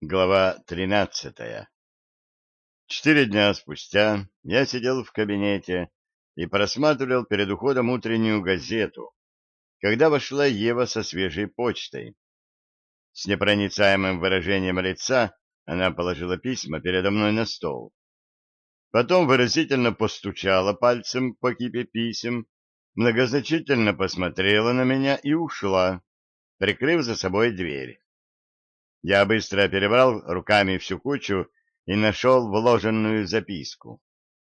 Глава 13. 4 дня спустя я сидел в кабинете и просматривал перед уходом утреннюю газету, когда вошла Ева со свежей почтой. С непроницаемым выражением лица она положила письма передо мной на стол. Потом выразительно постучала пальцем по кипе писем, многозначительно посмотрела на меня и ушла, прикрыв за собой дверь. Я быстро перебрал руками всю кучу и нашел вложенную записку.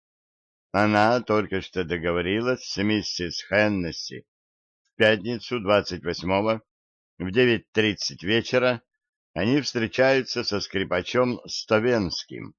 Она только что договорилась с миссис Хеннесси в пятницу 28-го в 9:30 вечера. Они встречаются со скрипачом Ставенским.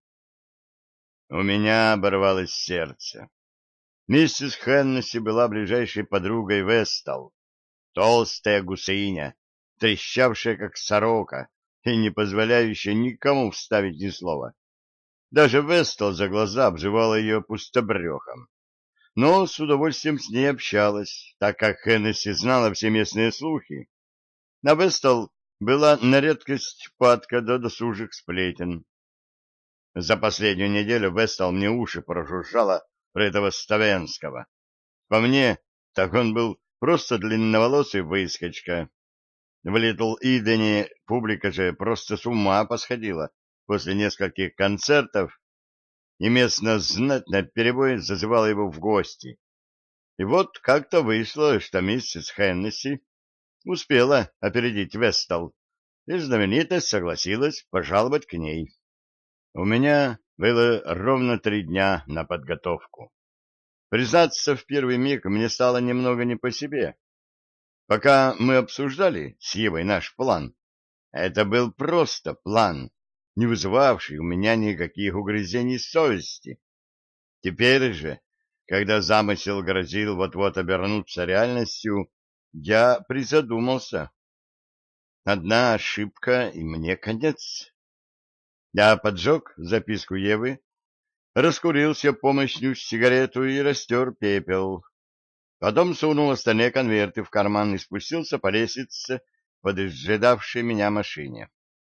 У меня оборвалось сердце. Миссис Хеннесси была ближайшей подругой Вестал, толстая гусыня, трещавшая как сорока и не позволяющая никому вставить ни слова. Даже Вестал за глаза обзывала ее пустобрехом. Но с удовольствием с ней общалась, так как Хеннесси знала все местные слухи. А Вестал была на редкость падка до досужих сплетен. За последнюю неделю Вестал мне уши прожужжала про этого Ставенского. По мне, так он был просто длинноволосый выскочка. В Литл Идене публика же просто с ума посходила после нескольких концертов, и местно знать наперебой зазывала его в гости. И вот как-то вышло, что миссис Хеннесси успела опередить Вестал, и знаменитость согласилась пожаловать к ней. У меня было ровно 3 дня на подготовку. Признаться, в первый миг мне стало немного не по себе. Пока мы обсуждали с Евой наш план, это был просто план, не вызывавший у меня никаких угрызений совести. Теперь же, когда замысел грозил вот-вот обернуться реальностью, я призадумался. Одна ошибка, и мне конец. Я поджег записку Евы, раскурил с ее помощью сигарету и растер пепел. Потом сунул остальные конверты в карман и спустился по лестнице под ожидавшей меня машине.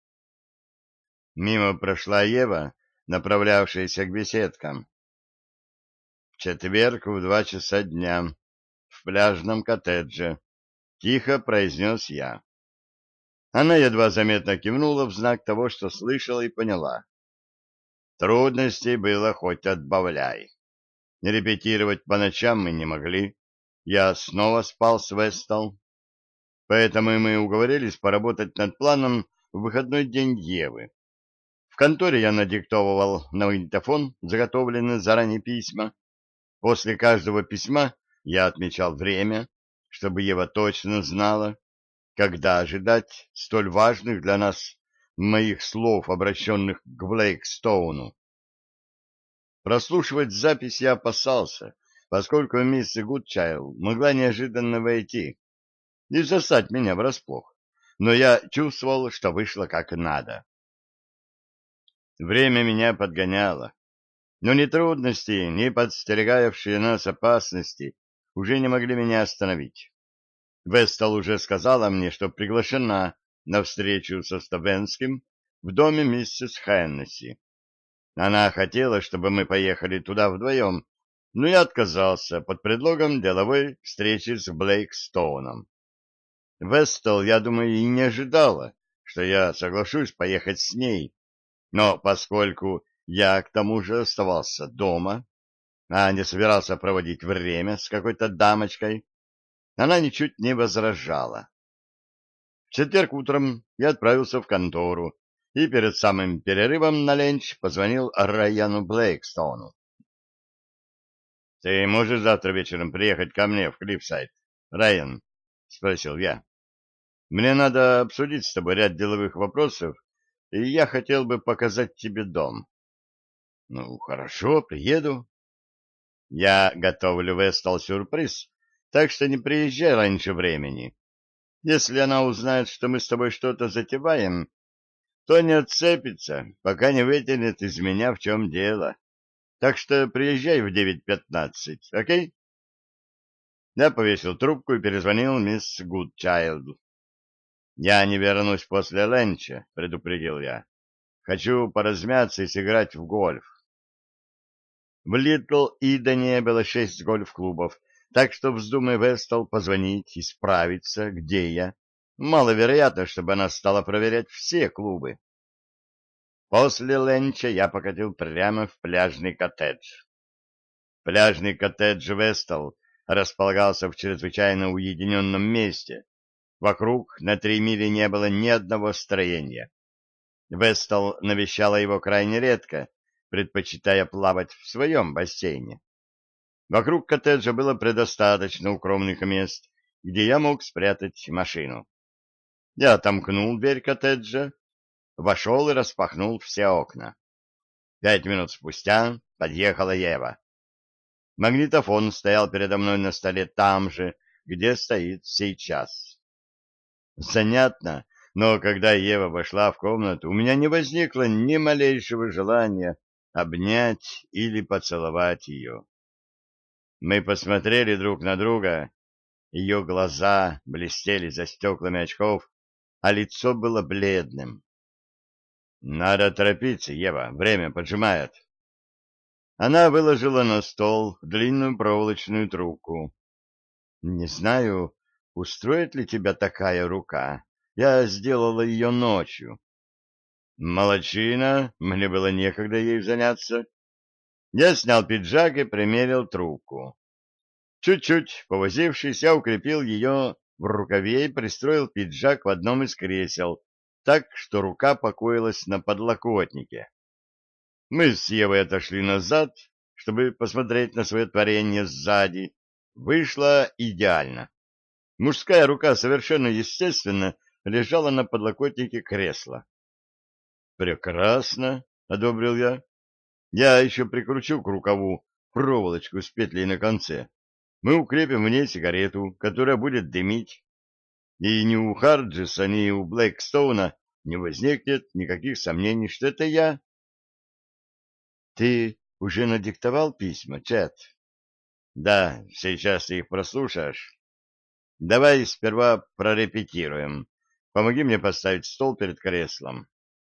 Мимо прошла Ева, направлявшаяся к беседкам. В четверг в 2 часа дня в пляжном коттедже, — тихо произнес я. Она едва заметно кивнула в знак того, что слышала и поняла. Трудностей было хоть отбавляй. Репетировать по ночам мы не могли. Я снова спал с Вестал. Поэтому мы уговорились поработать над планом в выходной день Евы. В конторе я надиктовывал на магнитофон заготовленные заранее письма. После каждого письма я отмечал время, чтобы Ева точно знала, когда ожидать столь важных для нас моих слов, обращенных к Блейкстоуну. Прослушивать запись я опасался, поскольку мисс Гудчайл могла неожиданно войти и застать меня врасплох, но я чувствовал, что вышло как надо. Время меня подгоняло, но ни трудности, ни подстерегавшие нас опасности уже не могли меня остановить. Вестал уже сказала мне, что приглашена на встречу со Ставенским в доме миссис Хеннесси. Она хотела, чтобы мы поехали туда вдвоем, но я отказался под предлогом деловой встречи с Блейкстоуном. Вестал, я думаю, и не ожидала, что я соглашусь поехать с ней, но поскольку я к тому же оставался дома, а не собирался проводить время с какой-то дамочкой, она ничуть не возражала. В четверг утром я отправился в контору и перед самым перерывом на ленч позвонил Райану Блейкстоуну. — Ты можешь завтра вечером приехать ко мне в Клиффсайд, Райан? — спросил я. — Мне надо обсудить с тобой ряд деловых вопросов, и я хотел бы показать тебе дом. — Ну, хорошо, приеду. Я готовлю Вестал сюрприз, так что не приезжай раньше времени. Если она узнает, что мы с тобой что-то затеваем, то не отцепится, пока не вытянет из меня, в чем дело. Так что приезжай в 9:15, окей? Я повесил трубку и перезвонил мисс Гудчайлд. — Я не вернусь после ленча, — предупредил я. Хочу поразмяться и сыграть в гольф. В Литл Идене было 6 гольф-клубов, так что, вздумай Вестал позвонить и справиться, где я, маловероятно, чтобы она стала проверять все клубы. После ленча я покатил прямо в пляжный коттедж. Пляжный коттедж Вестал располагался в чрезвычайно уединенном месте. Вокруг на 3 мили не было ни одного строения. Вестал навещала его крайне редко, предпочитая плавать в своем бассейне. Вокруг коттеджа было предостаточно укромных мест, где я мог спрятать машину. Я отомкнул дверь коттеджа, вошел и распахнул все окна. 5 минут спустя подъехала Ева. Магнитофон стоял передо мной на столе там же, где стоит сейчас. Занятно, но когда Ева вошла в комнату, у меня не возникло ни малейшего желания обнять или поцеловать ее. Мы посмотрели друг на друга, ее глаза блестели за стеклами очков, а лицо было бледным. «Надо торопиться, Ева, время поджимает». Она выложила на стол длинную проволочную трубку. «Не знаю, устроит ли тебя такая рука. Я сделала ее ночью». «Молодчина, мне было некогда ею заняться». Я снял пиджак и примерил трубку. Чуть-чуть повозившись, я укрепил ее в рукаве и пристроил пиджак в одном из кресел, так, что рука покоилась на подлокотнике. Мы с Евой отошли назад, чтобы посмотреть на свое творение сзади. Вышло идеально. Мужская рука совершенно естественно лежала на подлокотнике кресла. «Прекрасно», — одобрил я. «Я еще прикручу к рукаву проволочку с петлей на конце. Мы укрепим в ней сигарету, которая будет дымить, и ни у Харджиса, ни у Блэкстоуна не возникнет никаких сомнений, что это я». «Ты уже надиктовал письма, Чет?» «Да, сейчас ты их прослушаешь. Давай сперва прорепетируем. Помоги мне поставить стол перед креслом».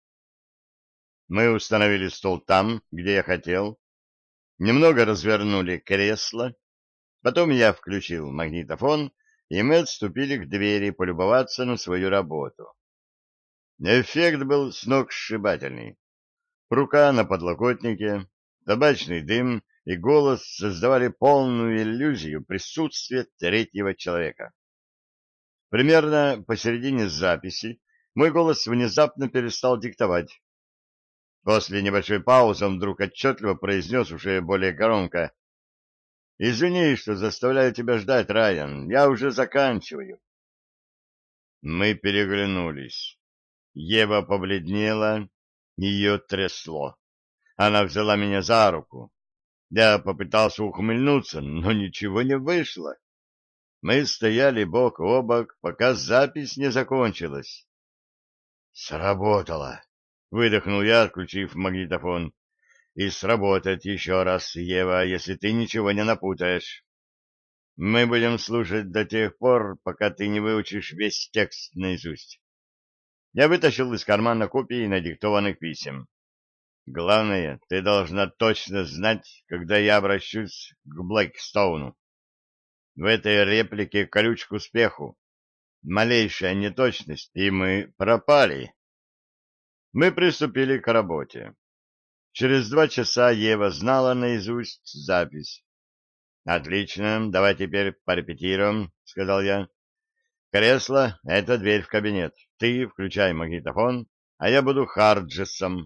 Мы установили стол там, где я хотел, немного развернули кресло, потом я включил магнитофон, и мы отступили к двери полюбоваться на свою работу. Эффект был сногсшибательный. Рука на подлокотнике, табачный дым и голос создавали полную иллюзию присутствия третьего человека. Примерно посередине записи мой голос внезапно перестал диктовать. После небольшой паузы он вдруг отчетливо произнес уже более громко: «Извини, что заставляю тебя ждать, Райан, я уже заканчиваю». Мы переглянулись. Ева побледнела, ее трясло. Она взяла меня за руку. Я попытался ухмыльнуться, но ничего не вышло. Мы стояли бок о бок, пока запись не закончилась. «Сработало!» — выдохнул я, отключив магнитофон. «И сработает еще раз, Ева, если ты ничего не напутаешь. Мы будем слушать до тех пор, пока ты не выучишь весь текст наизусть». Я вытащил из кармана копии надиктованных писем. «Главное, ты должна точно знать, когда я обращусь к Блэкстоуну. В этой реплике ключ к успеху. Малейшая неточность, и мы пропали». Мы приступили к работе. Через 2 часа Ева знала наизусть запись. «Отлично, давай теперь порепетируем», — сказал я. «Кресло — это дверь в кабинет. Ты включай магнитофон, а я буду Харджесом».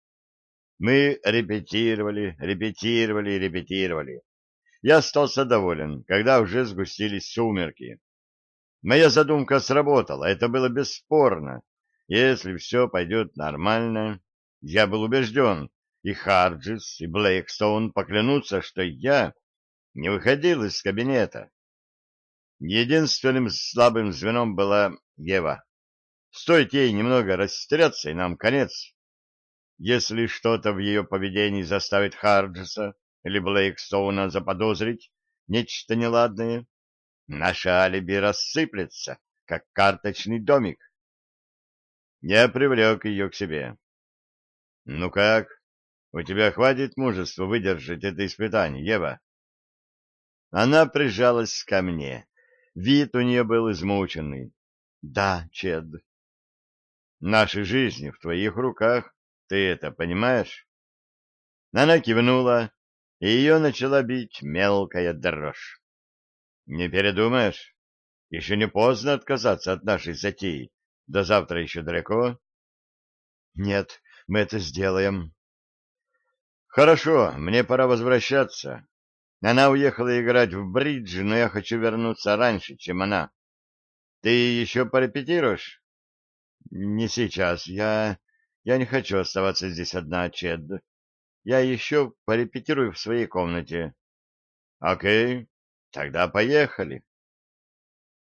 Мы репетировали, репетировали, репетировали. Я остался доволен, когда уже сгустились сумерки. Моя задумка сработала, это было бесспорно. Если все пойдет нормально, я был убежден, и Харджис, и Блэкстоун поклянутся, что я не выходил из кабинета. Единственным слабым звеном была Ева. Стоит ей немного растеряться, и нам конец. Если что-то в ее поведении заставит Харджиса или Блэкстоуна заподозрить нечто неладное, наше алиби рассыплется, как карточный домик. Я привлек ее к себе. Ну как? У тебя хватит мужества выдержать это испытание, Ева? Она прижалась ко мне. Вид у нее был измученный. Да, Чед. Наши жизни в твоих руках. Ты это понимаешь? Она кивнула, и ее начала бить мелкая дрожь. Не передумаешь? Еще не поздно отказаться от нашей затеи. До завтра еще далеко. Нет, мы это сделаем. Хорошо, мне пора возвращаться. Она уехала играть в бридж, но я хочу вернуться раньше, чем она. Ты еще порепетируешь? Не сейчас. Я не хочу оставаться здесь одна, Чед. Я еще порепетирую в своей комнате. Окей, тогда поехали.